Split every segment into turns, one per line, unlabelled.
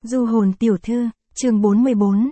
Du hồn tiểu thư, chương 44,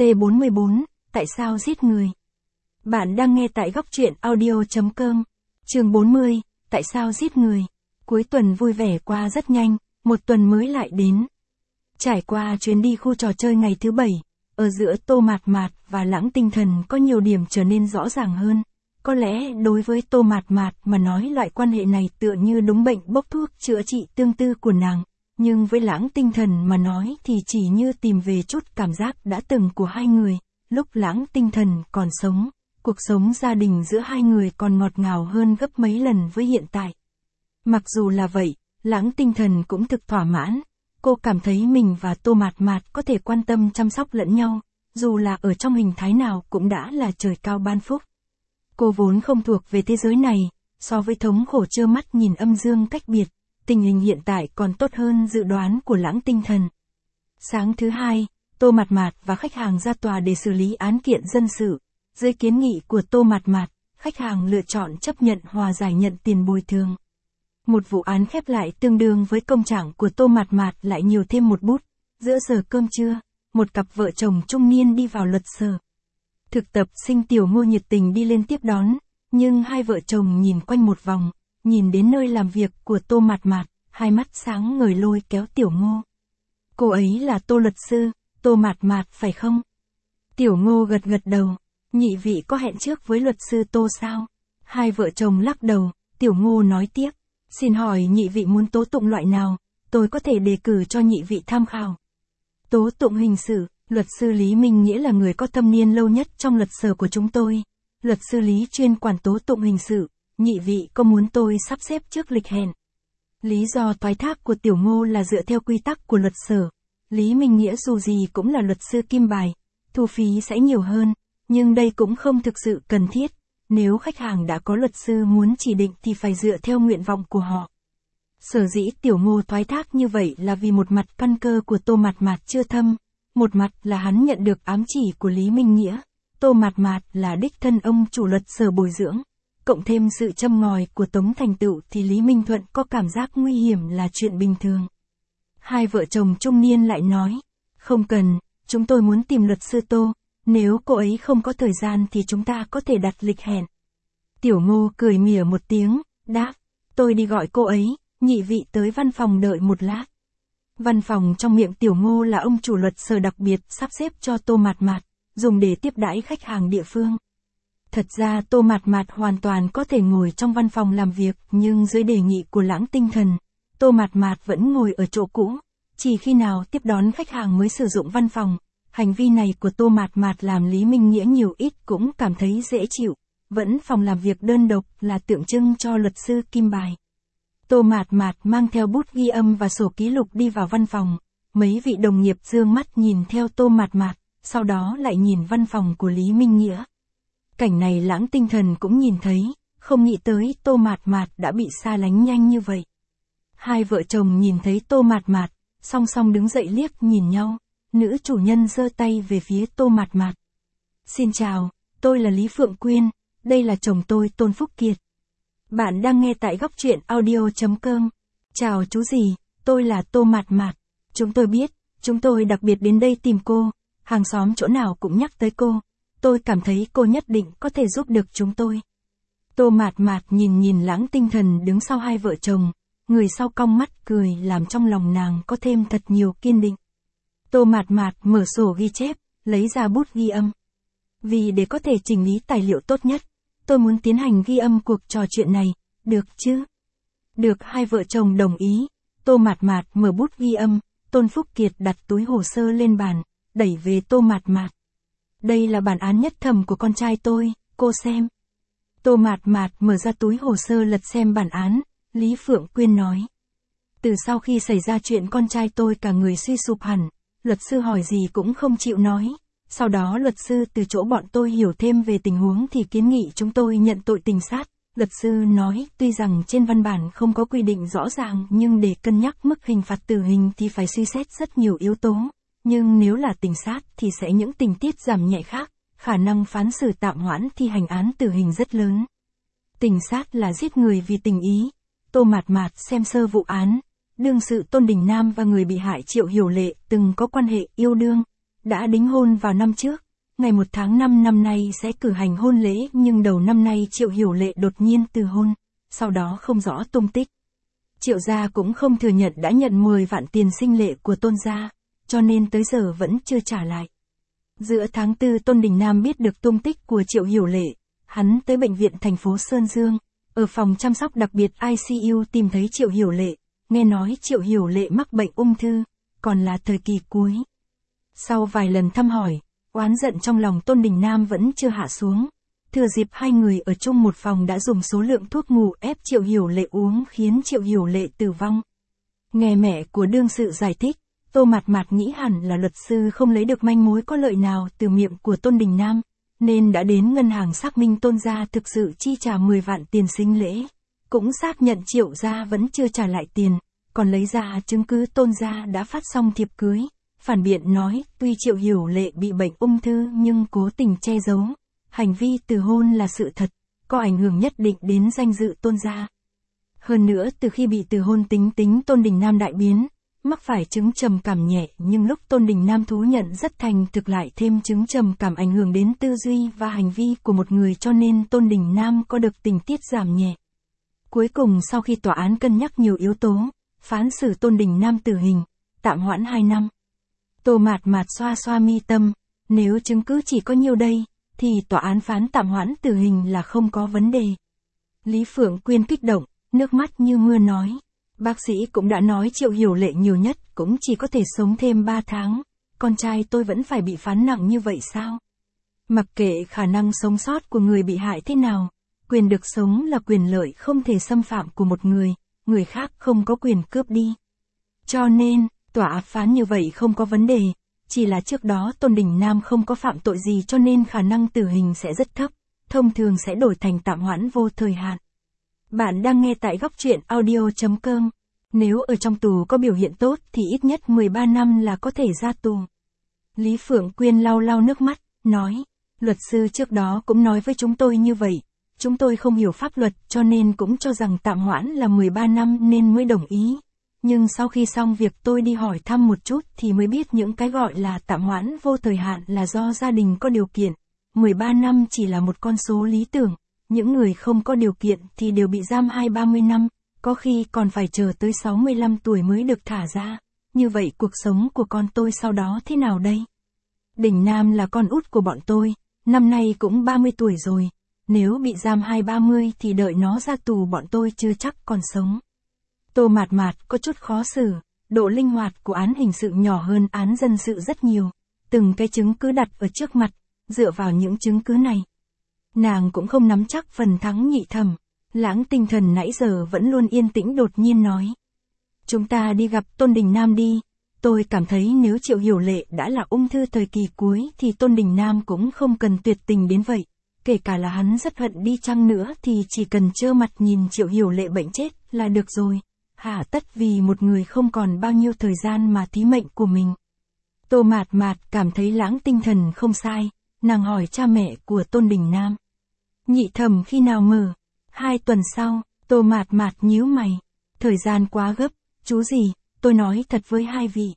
C44, tại sao giết người? Bạn đang nghe tại góc truyện audio.com. Chương 40, tại sao giết người? Cuối tuần vui vẻ qua rất nhanh, một tuần mới lại đến. Trải qua chuyến đi khu trò chơi ngày thứ 7, ở giữa Tô Mạt Mạt và Lãng Tinh Thần có nhiều điểm trở nên rõ ràng hơn. Có lẽ đối với Tô Mạt Mạt mà nói loại quan hệ này tựa như đúng bệnh bốc thuốc chữa trị tương tư của nàng. Nhưng với Lãng Tinh Thần mà nói thì chỉ như tìm về chút cảm giác đã từng của hai người, lúc Lãng Tinh Thần còn sống, cuộc sống gia đình giữa hai người còn ngọt ngào hơn gấp mấy lần với hiện tại. Mặc dù là vậy, Lãng Tinh Thần cũng thực thỏa mãn, cô cảm thấy mình và Tô Mạt Mạt có thể quan tâm chăm sóc lẫn nhau, dù là ở trong hình thái nào cũng đã là trời cao ban phúc. Cô vốn không thuộc về thế giới này, so với thống khổ trơ mắt nhìn âm dương cách biệt. Tình hình hiện tại còn tốt hơn dự đoán của Lãng Tinh Thần. Sáng thứ hai, Tô Mạt Mạt và khách hàng ra tòa để xử lý án kiện dân sự. Dưới kiến nghị của Tô Mạt Mạt, khách hàng lựa chọn chấp nhận hòa giải nhận tiền bồi thường. Một vụ án khép lại tương đương với công trạng của Tô Mạt Mạt lại nhiều thêm một bút. Giữa giờ cơm trưa, một cặp vợ chồng trung niên đi vào luật sở. Thực tập sinh Tiểu Ngô nhiệt tình đi lên tiếp đón, nhưng hai vợ chồng nhìn quanh một vòng. Nhìn đến nơi làm việc của Tô Mạt Mạt, hai mắt sáng ngời lôi kéo Tiểu Ngô. Cô ấy là Tô luật sư, Tô Mạt Mạt phải không? Tiểu Ngô gật gật đầu, nhị vị có hẹn trước với luật sư Tô sao? Hai vợ chồng lắc đầu, Tiểu Ngô nói tiếp, xin hỏi nhị vị muốn tố tụng loại nào, tôi có thể đề cử cho nhị vị tham khảo. Tố tụng hình sự, luật sư Lý Minh Nghĩa là người có thâm niên lâu nhất trong luật sở của chúng tôi. Luật sư Lý chuyên quản tố tụng hình sự. Nhị vị có muốn tôi sắp xếp trước lịch hẹn? Lý do thoái thác của Tiểu Ngô là dựa theo quy tắc của luật sở. Lý Minh Nghĩa dù gì cũng là luật sư kim bài, thu phí sẽ nhiều hơn, nhưng đây cũng không thực sự cần thiết. Nếu khách hàng đã có luật sư muốn chỉ định thì phải dựa theo nguyện vọng của họ. Sở dĩ Tiểu Ngô thoái thác như vậy là vì một mặt căn cơ của Tô Mạt Mạt chưa thâm, một mặt là hắn nhận được ám chỉ của Lý Minh Nghĩa. Tô Mạt Mạt là đích thân ông chủ luật sở bồi dưỡng. Cộng thêm sự châm ngòi của Tống Thành Tựu thì Lý Minh Thuận có cảm giác nguy hiểm là chuyện bình thường. Hai vợ chồng trung niên lại nói, không cần, chúng tôi muốn tìm luật sư Tô, nếu cô ấy không có thời gian thì chúng ta có thể đặt lịch hẹn. Tiểu Ngô cười mỉa một tiếng, đáp, tôi đi gọi cô ấy, nhị vị tới văn phòng đợi một lát. Văn phòng trong miệng Tiểu Ngô là ông chủ luật sở đặc biệt sắp xếp cho Tô Mạt Mạt, dùng để tiếp đãi khách hàng địa phương. Thật ra Tô Mạt Mạt hoàn toàn có thể ngồi trong văn phòng làm việc, nhưng dưới đề nghị của Lãng Tinh Thần, Tô Mạt Mạt vẫn ngồi ở chỗ cũ, chỉ khi nào tiếp đón khách hàng mới sử dụng văn phòng. Hành vi này của Tô Mạt Mạt làm Lý Minh Nghĩa nhiều ít cũng cảm thấy dễ chịu, vẫn phòng làm việc đơn độc là tượng trưng cho luật sư kim bài. Tô Mạt Mạt mang theo bút ghi âm và sổ ký lục đi vào văn phòng, mấy vị đồng nghiệp dương mắt nhìn theo Tô Mạt Mạt, sau đó lại nhìn văn phòng của Lý Minh Nghĩa. Cảnh này Lãng Tinh Thần cũng nhìn thấy, không nghĩ tới Tô Mạt Mạt đã bị xa lánh nhanh như vậy. Hai vợ chồng nhìn thấy Tô Mạt Mạt, song song đứng dậy liếc nhìn nhau, nữ chủ nhân giơ tay về phía Tô Mạt Mạt. Xin chào, tôi là Lý Phượng Quyên, đây là chồng tôi Tôn Phúc Kiệt. Bạn đang nghe tại góc truyện audio.com. Chào chú gì, tôi là Tô Mạt Mạt. Chúng tôi biết, chúng tôi đặc biệt đến đây tìm cô, hàng xóm chỗ nào cũng nhắc tới cô. Tôi cảm thấy cô nhất định có thể giúp được chúng tôi. Tô Mạt Mạt nhìn Lãng Tinh Thần đứng sau hai vợ chồng, người sau cong mắt cười làm trong lòng nàng có thêm thật nhiều kiên định. Tô Mạt Mạt mở sổ ghi chép, lấy ra bút ghi âm. Vì để có thể chỉnh lý tài liệu tốt nhất, tôi muốn tiến hành ghi âm cuộc trò chuyện này, được chứ? Được, hai vợ chồng đồng ý. Tô Mạt Mạt mở bút ghi âm, Tôn Phúc Kiệt đặt túi hồ sơ lên bàn, đẩy về Tô Mạt Mạt. Đây là bản án nhất thẩm của con trai tôi, cô xem. Tô Mạt Mạt mở ra túi hồ sơ lật xem bản án, Lý Phượng Quyên nói. Từ sau khi xảy ra chuyện con trai tôi cả người suy sụp hẳn, luật sư hỏi gì cũng không chịu nói. Sau đó luật sư từ chỗ bọn tôi hiểu thêm về tình huống thì kiến nghị chúng tôi nhận tội tình sát. Luật sư nói tuy rằng trên văn bản không có quy định rõ ràng nhưng để cân nhắc mức hình phạt tử hình thì phải suy xét rất nhiều yếu tố. Nhưng nếu là tình sát thì sẽ những tình tiết giảm nhẹ khác, khả năng phán xử tạm hoãn thi hành án tử hình rất lớn. Tình sát là giết người vì tình ý. Tô Mạt Mạt xem sơ vụ án, đương sự Tôn Đình Nam và người bị hại Triệu Hiểu Lệ từng có quan hệ yêu đương, đã đính hôn vào năm trước. Ngày 1 tháng 5 năm nay sẽ cử hành hôn lễ, nhưng đầu năm nay Triệu Hiểu Lệ đột nhiên từ hôn, sau đó không rõ tung tích. Triệu gia cũng không thừa nhận đã nhận 10 vạn tiền sinh lệ của Tôn gia, cho nên tới giờ vẫn chưa trả lại. Giữa tháng 4 Tôn Đình Nam biết được tung tích của Triệu Hiểu Lệ, hắn tới bệnh viện thành phố Sơn Dương, ở phòng chăm sóc đặc biệt ICU tìm thấy Triệu Hiểu Lệ, nghe nói Triệu Hiểu Lệ mắc bệnh ung thư, còn là thời kỳ cuối. Sau vài lần thăm hỏi, oán giận trong lòng Tôn Đình Nam vẫn chưa hạ xuống. Thừa dịp hai người ở chung một phòng đã dùng số lượng thuốc ngủ ép Triệu Hiểu Lệ uống khiến Triệu Hiểu Lệ tử vong. Nghe mẹ của đương sự giải thích, Tô Mạt Mạt nghĩ hẳn là luật sư không lấy được manh mối có lợi nào từ miệng của Tôn Đình Nam, nên đã đến ngân hàng xác minh Tôn gia thực sự chi trả 10 vạn tiền sinh lễ, cũng xác nhận Triệu gia vẫn chưa trả lại tiền, còn lấy ra chứng cứ Tôn gia đã phát xong thiệp cưới, phản biện nói tuy Triệu Hiểu Lệ bị bệnh ung thư nhưng cố tình che giấu, hành vi từ hôn là sự thật, có ảnh hưởng nhất định đến danh dự Tôn gia. Hơn nữa từ khi bị từ hôn tính Tôn Đình Nam đại biến, mắc phải chứng trầm cảm nhẹ, nhưng lúc Tôn Đình Nam thú nhận rất thành thực lại thêm chứng trầm cảm ảnh hưởng đến tư duy và hành vi của một người, cho nên Tôn Đình Nam có được tình tiết giảm nhẹ. Cuối cùng sau khi tòa án cân nhắc nhiều yếu tố, phán xử Tôn Đình Nam tử hình, tạm hoãn 2 năm. Tô Mạt Mạt xoa xoa mi tâm, nếu chứng cứ chỉ có nhiêu đây, thì tòa án phán tạm hoãn tử hình là không có vấn đề. Lý Phượng Quyên kích động, nước mắt như mưa nói. Bác sĩ cũng đã nói Triệu Hiểu Lệ nhiều nhất cũng chỉ có thể sống thêm 3 tháng, con trai tôi vẫn phải bị phán nặng như vậy sao? Mặc kệ khả năng sống sót của người bị hại thế nào, quyền được sống là quyền lợi không thể xâm phạm của một người khác không có quyền cướp đi. Cho nên, tòa phán như vậy không có vấn đề, chỉ là trước đó Tôn Đình Nam không có phạm tội gì cho nên khả năng tử hình sẽ rất thấp, thông thường sẽ đổi thành tạm hoãn vô thời hạn. Bạn đang nghe tại góc truyện audio.com. Nếu ở trong tù có biểu hiện tốt thì ít nhất 13 năm là có thể ra tù. Lý Phượng Quyên lau lau nước mắt, nói, luật sư trước đó cũng nói với chúng tôi như vậy, chúng tôi không hiểu pháp luật cho nên cũng cho rằng tạm hoãn là 13 năm nên mới đồng ý. Nhưng sau khi xong việc tôi đi hỏi thăm một chút thì mới biết những cái gọi là tạm hoãn vô thời hạn là do gia đình có điều kiện. 13 năm chỉ là một con số lý tưởng, những người không có điều kiện thì đều bị giam 20-30 năm, có khi còn phải chờ tới 65 tuổi mới được thả ra. Như vậy cuộc sống của con tôi sau đó thế nào đây? Đình Nam là con út của bọn tôi, năm nay cũng 30 tuổi rồi, nếu bị giam 20-30 thì đợi nó ra tù bọn tôi chưa chắc còn sống. Tô Mạt Mạt có chút khó xử, độ linh hoạt của án hình sự nhỏ hơn án dân sự rất nhiều, từng cái chứng cứ đặt ở trước mặt, dựa vào những chứng cứ này. Nàng cũng không nắm chắc phần thắng nhị thẩm. Lãng Tinh Thần nãy giờ vẫn luôn yên tĩnh đột nhiên nói. Chúng ta đi gặp Tôn Đình Nam đi, tôi cảm thấy nếu Triệu Hiểu Lệ đã là ung thư thời kỳ cuối thì Tôn Đình Nam cũng không cần tuyệt tình đến vậy. Kể cả là hắn rất hận đi chăng nữa thì chỉ cần trơ mặt nhìn Triệu Hiểu Lệ bệnh chết là được rồi. Hà tất vì một người không còn bao nhiêu thời gian mà thí mệnh của mình. Tô Mạt Mạt cảm thấy Lãng Tinh Thần không sai, nàng hỏi cha mẹ của Tôn Đình Nam. Nhị thẩm khi nào mở? 2 tuần sau, Tô Mạt Mạt nhíu mày. Thời gian quá gấp, chú gì, tôi nói thật với hai vị.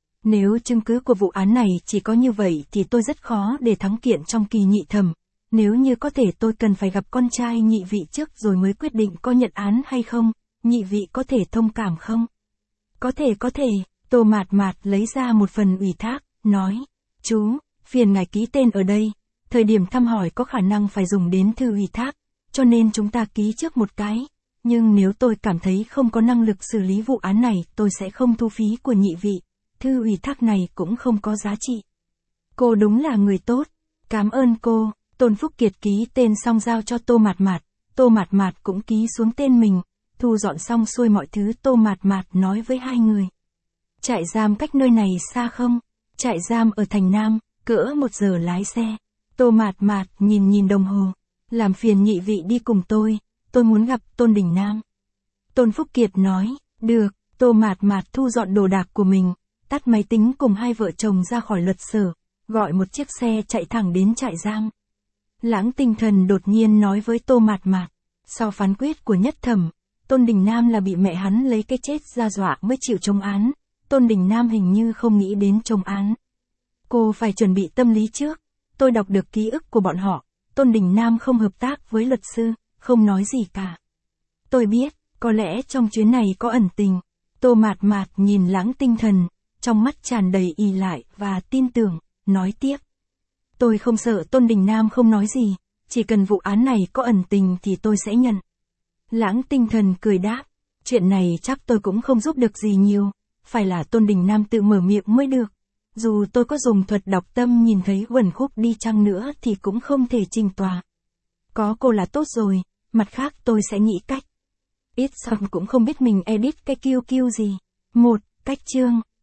Nếu chứng cứ của vụ án này chỉ có như vậy thì tôi rất khó để thắng kiện trong kỳ nhị thẩm. Nếu như có thể tôi cần phải gặp con trai nhị vị trước rồi mới quyết định có nhận án hay không, nhị vị có thể thông cảm không? Có thể, Tô Mạt Mạt lấy ra một phần ủy thác, nói, chú, phiền ngài ký tên ở đây, thời điểm thăm hỏi có khả năng phải dùng đến thư ủy thác, cho nên chúng ta ký trước một cái, nhưng nếu tôi cảm thấy không có năng lực xử lý vụ án này tôi sẽ không thu phí của nhị vị, thư ủy thác này cũng không có giá trị. Cô đúng là người tốt, cảm ơn cô. Tôn Phúc Kiệt ký tên xong giao cho Tô Mạt Mạt, Tô Mạt Mạt cũng ký xuống tên mình, thu dọn xong xuôi mọi thứ Tô Mạt Mạt nói với hai người. Trại giam cách nơi này xa không? Trại giam ở thành Nam, cỡ 1 giờ lái xe. Tô Mạt Mạt nhìn đồng hồ, làm phiền nhị vị đi cùng tôi muốn gặp Tôn Đình Nam. Tôn Phúc Kiệt nói, được. Tô Mạt Mạt thu dọn đồ đạc của mình, tắt máy tính cùng hai vợ chồng ra khỏi luật sở, gọi một chiếc xe chạy thẳng đến trại giam. Lãng Tinh Thần đột nhiên nói với Tô Mạt Mạt, sau phán quyết của nhất thẩm, Tôn Đình Nam là bị mẹ hắn lấy cái chết ra dọa mới chịu chống án. Tôn Đình Nam hình như không nghĩ đến chống án. Cô phải chuẩn bị tâm lý trước. Tôi đọc được ký ức của bọn họ. Tôn Đình Nam không hợp tác với luật sư, không nói gì cả. Tôi biết, có lẽ trong chuyến này có ẩn tình. Tô Mạt Mạt nhìn Lãng Tinh Thần, trong mắt tràn đầy ỷ lại và tin tưởng, nói tiếp. Tôi không sợ Tôn Đình Nam không nói gì, chỉ cần vụ án này có ẩn tình thì tôi sẽ nhận. Lãng Tinh Thần cười đáp, chuyện này chắc tôi cũng không giúp được gì nhiều, phải là Tôn Đình Nam tự mở miệng mới được. Dù tôi có dùng thuật đọc tâm nhìn thấy uẩn khúc đi chăng nữa thì cũng không thể trình tòa. Có cô là tốt rồi, mặt khác tôi sẽ nghĩ cách. Ít xong cũng không biết mình edit cái kiêu kiêu gì. Cách chương.